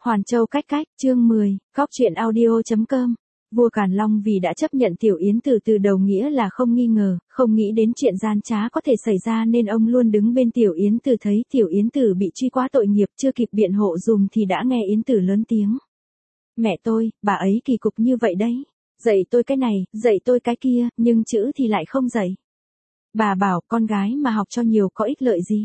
Hoàn Châu cách cách, chương 10, Cóc truyện audio.com. Vua Càn Long vì đã chấp nhận Tiểu Yến Tử từ đầu nghĩa là không nghi ngờ, không nghĩ đến chuyện gian trá có thể xảy ra nên ông luôn đứng bên Tiểu Yến Tử. Thấy Tiểu Yến Tử bị truy quá tội nghiệp chưa kịp biện hộ dùm thì đã nghe Yến Tử lớn tiếng. Mẹ tôi, bà ấy kỳ cục như vậy đấy. Dạy tôi cái này, dạy tôi cái kia, nhưng chữ thì lại không dạy. Bà bảo con gái mà học cho nhiều có ích lợi gì.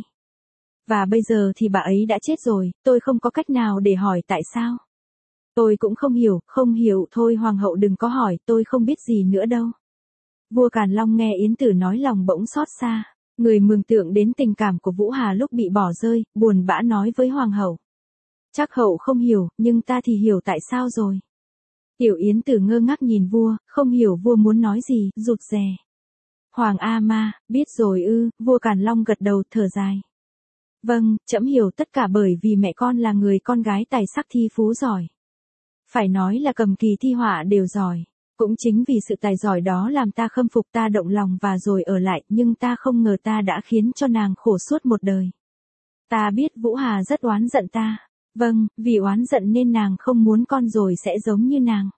Và bây giờ thì bà ấy đã chết rồi, tôi không có cách nào để hỏi tại sao. Tôi cũng không hiểu, thôi hoàng hậu đừng có hỏi, tôi không biết gì nữa đâu. Vua Càn Long nghe Yến Tử nói lòng bỗng xót xa, người mường tượng đến tình cảm của Vũ Hà lúc bị bỏ rơi, buồn bã nói với hoàng hậu. Chắc hậu không hiểu, nhưng ta thì hiểu tại sao rồi. Tiểu Yến Tử ngơ ngác nhìn vua, không hiểu vua muốn nói gì, rụt rè. Hoàng A Ma, biết rồi ư, vua Càn Long gật đầu thở dài. Vâng, trẫm hiểu tất cả bởi vì mẹ con là người con gái tài sắc thi phú giỏi. Phải nói là cầm kỳ thi họa đều giỏi. Cũng chính vì sự tài giỏi đó làm ta khâm phục, ta động lòng và rồi ở lại, nhưng ta không ngờ ta đã khiến cho nàng khổ suốt một đời. Ta biết Vũ Hà rất oán giận ta. Vâng, vì oán giận nên nàng không muốn con rồi sẽ giống như nàng.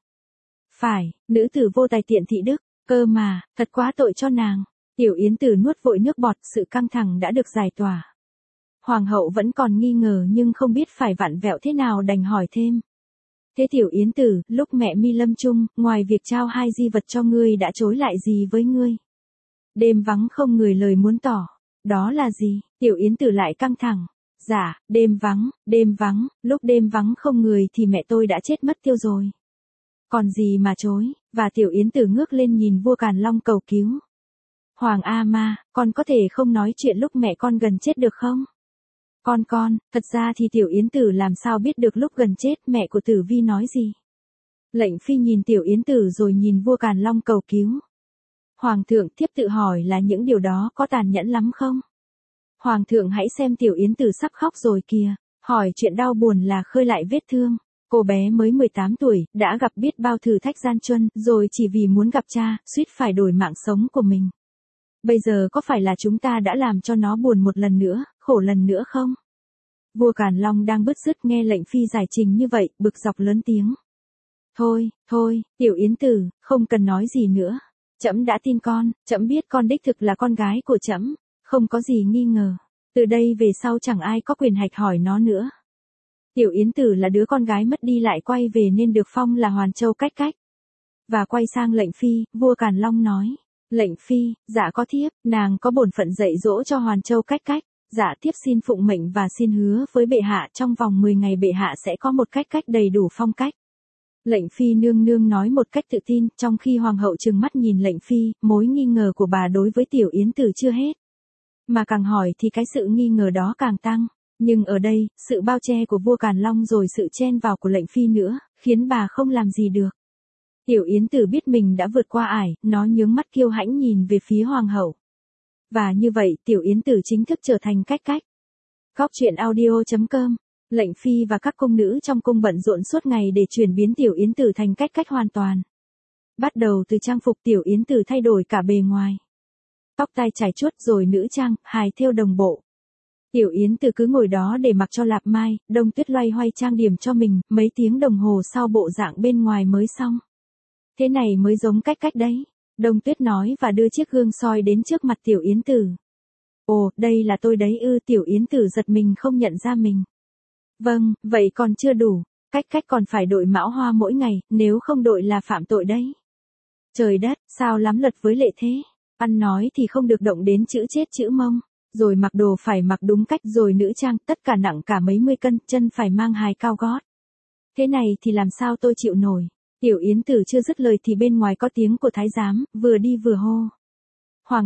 Phải, nữ tử vô tài tiện thị đức, cơ mà, thật quá tội cho nàng. Tiểu Yến Tử nuốt vội nước bọt, sự căng thẳng đã được giải tỏa. Hoàng hậu vẫn còn nghi ngờ nhưng không biết phải vặn vẹo thế nào đành hỏi thêm. Thế Tiểu Yến Tử, lúc mẹ mi lâm chung, ngoài việc trao 2 di vật cho ngươi đã chối lại gì với ngươi? Đêm vắng không người lời muốn tỏ. Đó là gì? Tiểu Yến Tử lại căng thẳng. Dạ, đêm vắng, lúc đêm vắng không người thì mẹ tôi đã chết mất tiêu rồi. Còn gì mà chối, và Tiểu Yến Tử ngước lên nhìn vua Càn Long cầu cứu. Hoàng A Ma, con có thể không nói chuyện lúc mẹ con gần chết được không? Con, thật ra thì Tiểu Yến Tử làm sao biết được lúc gần chết mẹ của Tử Vi nói gì. Lệnh phi nhìn Tiểu Yến Tử rồi nhìn vua Càn Long cầu cứu. Hoàng thượng tiếp tự hỏi là những điều đó có tàn nhẫn lắm không? Hoàng thượng hãy xem Tiểu Yến Tử sắp khóc rồi kìa, hỏi chuyện đau buồn là khơi lại vết thương. Cô bé mới 18 tuổi, đã gặp biết bao thử thách gian truân, rồi chỉ vì muốn gặp cha, suýt phải đổi mạng sống của mình. Bây giờ có phải là chúng ta đã làm cho nó buồn một lần nữa, khổ lần nữa không? Vua Càn Long đang bứt rứt nghe lệnh phi giải trình như vậy, bực dọc lớn tiếng. Thôi, Tiểu Yến Tử, không cần nói gì nữa. Trẫm đã tin con, trẫm biết con đích thực là con gái của trẫm, không có gì nghi ngờ. Từ đây về sau chẳng ai có quyền hạch hỏi nó nữa. Tiểu Yến Tử là đứa con gái mất đi lại quay về nên được phong là Hoàn Châu cách cách. Và quay sang lệnh phi, vua Càn Long nói. Lệnh phi, dạ có thiếp, nàng có bổn phận dạy dỗ cho Hoàn Châu cách cách. Dạ thiếp xin phụng mệnh và xin hứa với bệ hạ trong vòng 10 ngày bệ hạ sẽ có một cách cách đầy đủ phong cách. Lệnh phi nương nương nói một cách tự tin, trong khi hoàng hậu trừng mắt nhìn lệnh phi, mối nghi ngờ của bà đối với Tiểu Yến Tử chưa hết. Mà càng hỏi thì cái sự nghi ngờ đó càng tăng. Nhưng ở đây, sự bao che của vua Càn Long rồi sự chen vào của lệnh phi nữa, khiến bà không làm gì được. Tiểu Yến Tử biết mình đã vượt qua ải, nó nhướng mắt kiêu hãnh nhìn về phía hoàng hậu. Và như vậy Tiểu Yến Tử chính thức trở thành cách cách. Cóc truyện audio.com. Lệnh phi và các cung nữ trong cung bận rộn suốt ngày để chuyển biến Tiểu Yến Tử thành cách cách hoàn toàn. Bắt đầu từ trang phục Tiểu Yến Tử thay đổi cả bề ngoài. Tóc tai chải chuốt rồi nữ trang, hài thêu đồng bộ. Tiểu Yến Tử cứ ngồi đó để mặc cho Lạp Mai, Đông Tuyết loay hoay trang điểm cho mình, mấy tiếng đồng hồ sau bộ dạng bên ngoài mới xong. Thế này mới giống cách cách đấy. Đông Tuyết nói và đưa chiếc gương soi đến trước mặt Tiểu Yến Tử. Ồ, đây là tôi đấy ư? Tiểu Yến Tử giật mình không nhận ra mình. Vâng, vậy còn chưa đủ. Cách cách còn phải đội mão hoa mỗi ngày, nếu không đội là phạm tội đấy. Trời đất, sao lắm luật với lệ thế? Ăn nói thì không được động đến chữ chết chữ mông. Rồi mặc đồ phải mặc đúng cách, rồi nữ trang, tất cả nặng cả mấy mươi cân, chân phải mang hài cao gót. Thế này thì làm sao tôi chịu nổi? Tiểu Yến Tử chưa dứt lời thì bên ngoài có tiếng của thái giám, vừa đi vừa hô. Hoàng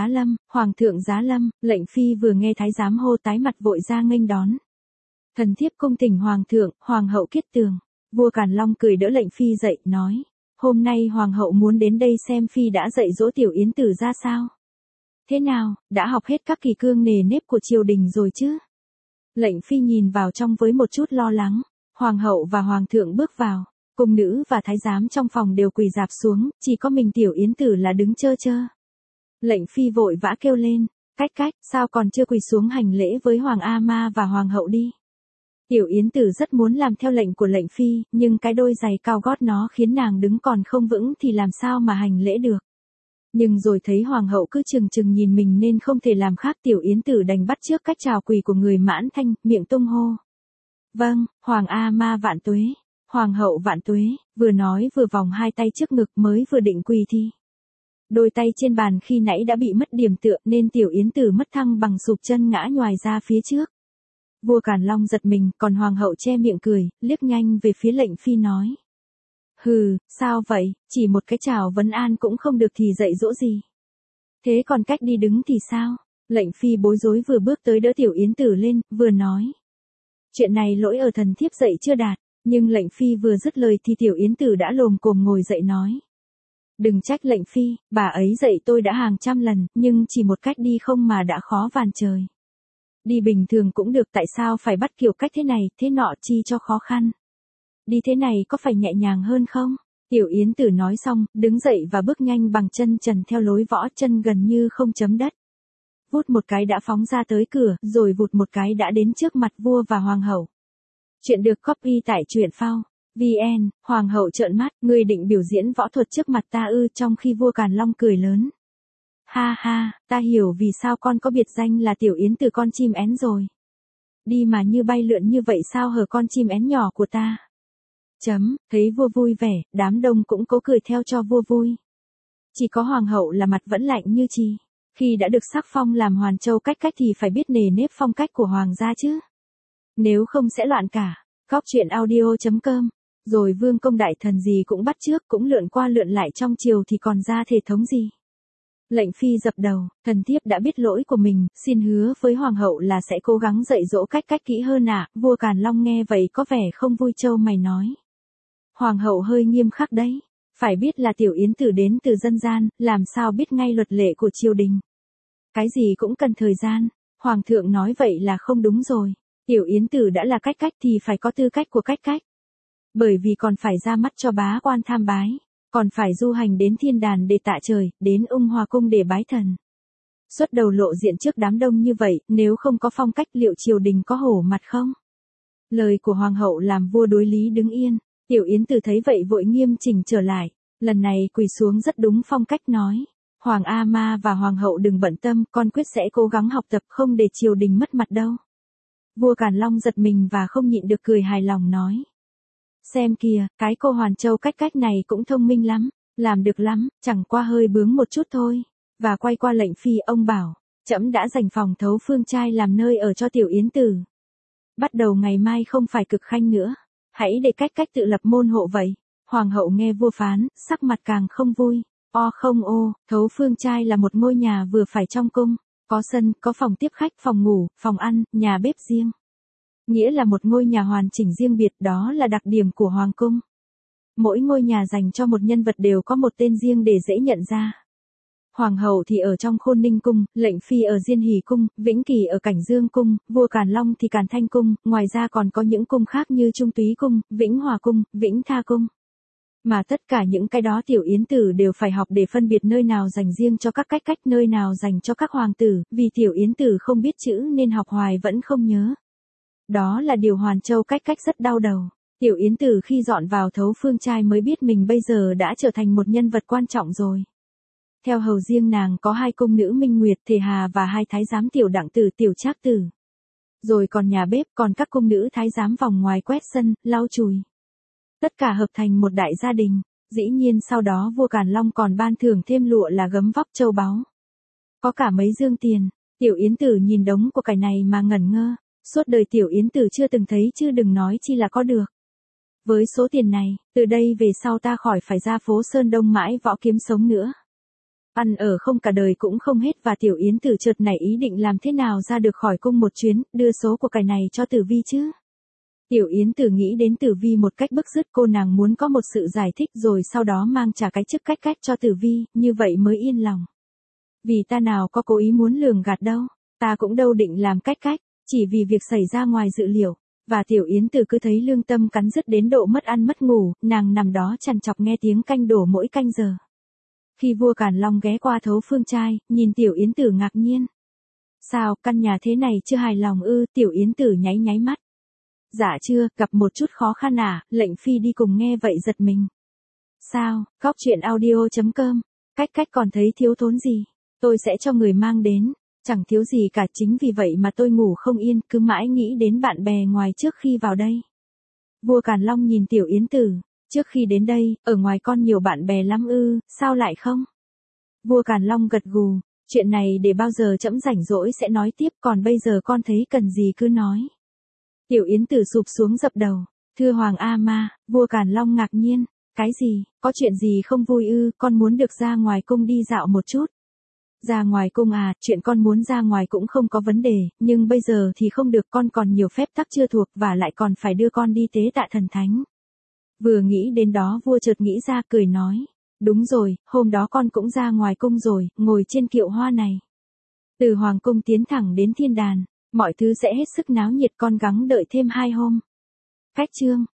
thượng giá lâm, lệnh phi vừa nghe thái giám hô tái mặt vội ra nghênh đón. Thần thiếp cung thỉnh hoàng thượng, hoàng hậu kiết tường. Vua Càn Long cười đỡ lệnh phi dậy, nói. Hôm nay hoàng hậu muốn đến đây xem phi đã dạy dỗ Tiểu Yến Tử ra sao. Thế nào, đã học hết các kỳ cương nề nếp của triều đình rồi chứ? Lệnh phi nhìn vào trong với một chút lo lắng. Hoàng hậu và hoàng thượng bước vào. Cung nữ và thái giám trong phòng đều quỳ rạp xuống, chỉ có mình Tiểu Yến Tử là đứng chơ chơ. Lệnh phi vội vã kêu lên, cách, sao còn chưa quỳ xuống hành lễ với Hoàng A Ma và Hoàng hậu đi. Tiểu Yến Tử rất muốn làm theo lệnh của lệnh phi, nhưng cái đôi giày cao gót nó khiến nàng đứng còn không vững thì làm sao mà hành lễ được. Nhưng rồi thấy hoàng hậu cứ chừng chừng nhìn mình nên không thể làm khác, Tiểu Yến Tử đành bắt chước cách chào quỳ của người Mãn Thanh, miệng tung hô. Vâng, Hoàng A Ma vạn tuế, Hoàng hậu vạn tuế, vừa nói vừa vòng hai tay trước ngực, mới vừa định quỳ thì đôi tay trên bàn khi nãy đã bị mất điểm tựa nên Tiểu Yến Tử mất thăng bằng, sụp chân ngã nhoài ra phía trước. Vua Càn Long giật mình, còn hoàng hậu che miệng cười, liếc nhanh về phía lệnh phi nói. Hừ, sao vậy, chỉ một cái chào vấn an cũng không được thì dạy dỗ gì. Thế còn cách đi đứng thì sao? Lệnh phi bối rối, vừa bước tới đỡ Tiểu Yến Tử lên, vừa nói. Chuyện này lỗi ở thần thiếp dạy chưa đạt, nhưng lệnh phi vừa dứt lời thì Tiểu Yến Tử đã lồm cồm ngồi dậy nói. Đừng trách lệnh phi, bà ấy dạy tôi đã hàng trăm lần, nhưng chỉ một cách đi không mà đã khó vàn trời. Đi bình thường cũng được, tại sao phải bắt kiểu cách thế này, thế nọ, chi cho khó khăn. Đi thế này có phải nhẹ nhàng hơn không? Tiểu Yến Tử nói xong, đứng dậy và bước nhanh bằng chân trần theo lối võ, chân gần như không chấm đất. Vút một cái đã phóng ra tới cửa, rồi vụt một cái đã đến trước mặt vua và hoàng hậu. Chuyện được copy tại truyện phao VN. Hoàng hậu trợn mắt, ngươi định biểu diễn võ thuật trước mặt ta ư? Trong khi vua Càn Long cười lớn. Ha ha, ta hiểu vì sao con có biệt danh là Tiểu Yến Tử, con chim én rồi. Đi mà như bay lượn như vậy sao hở con chim én nhỏ của ta. Thấy vua vui vẻ, đám đông cũng cố cười theo cho vua vui. Chỉ có hoàng hậu là mặt vẫn lạnh như chì. Khi đã được sắc phong làm Hoàn Châu cách cách thì phải biết nề nếp phong cách của hoàng gia chứ. Nếu không sẽ loạn cả. Góc truyện audio.com. Rồi vương công đại thần gì cũng bắt chước, cũng lượn qua lượn lại trong triều thì còn ra thể thống gì. Lệnh phi dập đầu, thần thiếp đã biết lỗi của mình, xin hứa với hoàng hậu là sẽ cố gắng dạy dỗ cách cách kỹ hơn ạ. Vua Càn Long nghe vậy có vẻ không vui, trâu mày nói. Hoàng hậu hơi nghiêm khắc đấy, phải biết là Tiểu Yến Tử đến từ dân gian, làm sao biết ngay luật lệ của triều đình. Cái gì cũng cần thời gian, hoàng thượng nói vậy là không đúng rồi. Tiểu Yến Tử đã là cách cách thì phải có tư cách của cách cách. Bởi vì còn phải ra mắt cho bá quan tham bái, còn phải du hành đến thiên đàn để tạ trời, đến Ung Hòa cung để bái thần. Xuất đầu lộ diện trước đám đông như vậy, nếu không có phong cách liệu triều đình có hổ mặt không? Lời của hoàng hậu làm vua đối lý đứng yên. Tiểu Yến Tử thấy vậy vội nghiêm chỉnh trở lại, lần này quỳ xuống rất đúng phong cách nói. Hoàng A Ma và hoàng hậu đừng bận tâm, con quyết sẽ cố gắng học tập, không để triều đình mất mặt đâu. Vua Càn Long giật mình và không nhịn được cười hài lòng nói. Xem kìa, cái cô Hoàn Châu cách cách này cũng thông minh lắm, làm được lắm, chẳng qua hơi bướng một chút thôi. Và quay qua lệnh phi, ông bảo, trẫm đã dành phòng Thấu Phương Trai làm nơi ở cho Tiểu Yến Tử. Bắt đầu ngày mai không phải cực khanh nữa, hãy để cách cách tự lập môn hộ vậy. Hoàng hậu nghe vua phán, sắc mặt càng không vui. Không ô, Thấu Phương Trai là một ngôi nhà vừa phải trong cung, có sân, có phòng tiếp khách, phòng ngủ, phòng ăn, nhà bếp riêng. Nghĩa là một ngôi nhà hoàn chỉnh riêng biệt, đó là đặc điểm của hoàng cung. Mỗi ngôi nhà dành cho một nhân vật đều có một tên riêng để dễ nhận ra. Hoàng hậu thì ở trong Khôn Ninh cung, lệnh phi ở Diên Hỷ cung, Vĩnh Kỳ ở Cảnh Dương cung, vua Càn Long thì Càn Thanh cung, ngoài ra còn có những cung khác như Trung Túy cung, Vĩnh Hòa cung, Vĩnh Tha cung. Mà tất cả những cái đó Tiểu Yến Tử đều phải học để phân biệt nơi nào dành riêng cho các cách cách, nơi nào dành cho các hoàng tử, vì Tiểu Yến Tử không biết chữ nên học hoài vẫn không nhớ. Đó là điều Hoàn Châu cách cách rất đau đầu. Tiểu Yến Tử khi dọn vào Thấu Phương Trai mới biết mình bây giờ đã trở thành một nhân vật quan trọng rồi. Theo hầu riêng nàng có 2 cung nữ Minh Nguyệt, Thể Hà và 2 thái giám Tiểu Đặng Tử, Tiểu Trác Tử. Rồi còn nhà bếp, còn các cung nữ thái giám vòng ngoài quét sân, lau chùi. Tất cả hợp thành một đại gia đình. Dĩ nhiên sau đó vua Càn Long còn ban thưởng thêm lụa là gấm vóc châu báu. Có cả mấy dương tiền. Tiểu Yến Tử nhìn đống của cải này mà ngẩn ngơ. Suốt đời Tiểu Yến Tử chưa từng thấy, chứ đừng nói chi là có được. Với số tiền này, từ đây về sau ta khỏi phải ra phố Sơn Đông mãi võ kiếm sống nữa. Ăn ở không cả đời cũng không hết, và Tiểu Yến Tử chợt nảy ý định làm thế nào ra được khỏi cung một chuyến, đưa số của cải này cho Tử Vi chứ. Tiểu Yến Tử nghĩ đến Tử Vi một cách bức rứt, cô nàng muốn có một sự giải thích rồi sau đó mang trả cái chức cách cách cho Tử Vi, như vậy mới yên lòng. Vì ta nào có cố ý muốn lường gạt đâu, ta cũng đâu định làm cách cách, chỉ vì việc xảy ra ngoài dự liệu. Và Tiểu Yến Tử cứ thấy lương tâm cắn rứt đến độ mất ăn mất ngủ, nàng nằm đó trằn trọc nghe tiếng canh đổ mỗi canh giờ. Khi vua Càn Long ghé qua Thấu Phương Trai, nhìn Tiểu Yến Tử ngạc nhiên. Sao, căn nhà thế này chưa hài lòng ư? Tiểu Yến Tử nháy nháy mắt. Dạ chưa, gặp một chút khó khăn à, lệnh phi đi cùng nghe vậy giật mình. Sao, góc chuyện audio.com, cách còn thấy thiếu thốn gì, tôi sẽ cho người mang đến, chẳng thiếu gì cả, chính vì vậy mà tôi ngủ không yên, cứ mãi nghĩ đến bạn bè ngoài trước khi vào đây. Vua Càn Long nhìn Tiểu Yến Tử, trước khi đến đây, ở ngoài con nhiều bạn bè lắm ư, sao lại không? Vua Càn Long gật gù, chuyện này để bao giờ trẫm rảnh rỗi sẽ nói tiếp, còn bây giờ con thấy cần gì cứ nói. Tiểu Yến Tử sụp xuống dập đầu, thưa Hoàng A Ma. Vua Càn Long ngạc nhiên, cái gì, có chuyện gì không vui ư, con muốn được ra ngoài cung đi dạo một chút. Ra ngoài cung à, chuyện con muốn ra ngoài cũng không có vấn đề, nhưng bây giờ thì không được, con còn nhiều phép tắc chưa thuộc và lại còn phải đưa con đi tế tạ thần thánh. Vừa nghĩ đến đó vua chợt nghĩ ra, cười nói, đúng rồi, hôm đó con cũng ra ngoài cung rồi, ngồi trên kiệu hoa này. Từ hoàng cung tiến thẳng đến thiên đàn, mọi thứ sẽ hết sức náo nhiệt, con gắng đợi thêm 2 hôm. Cách chương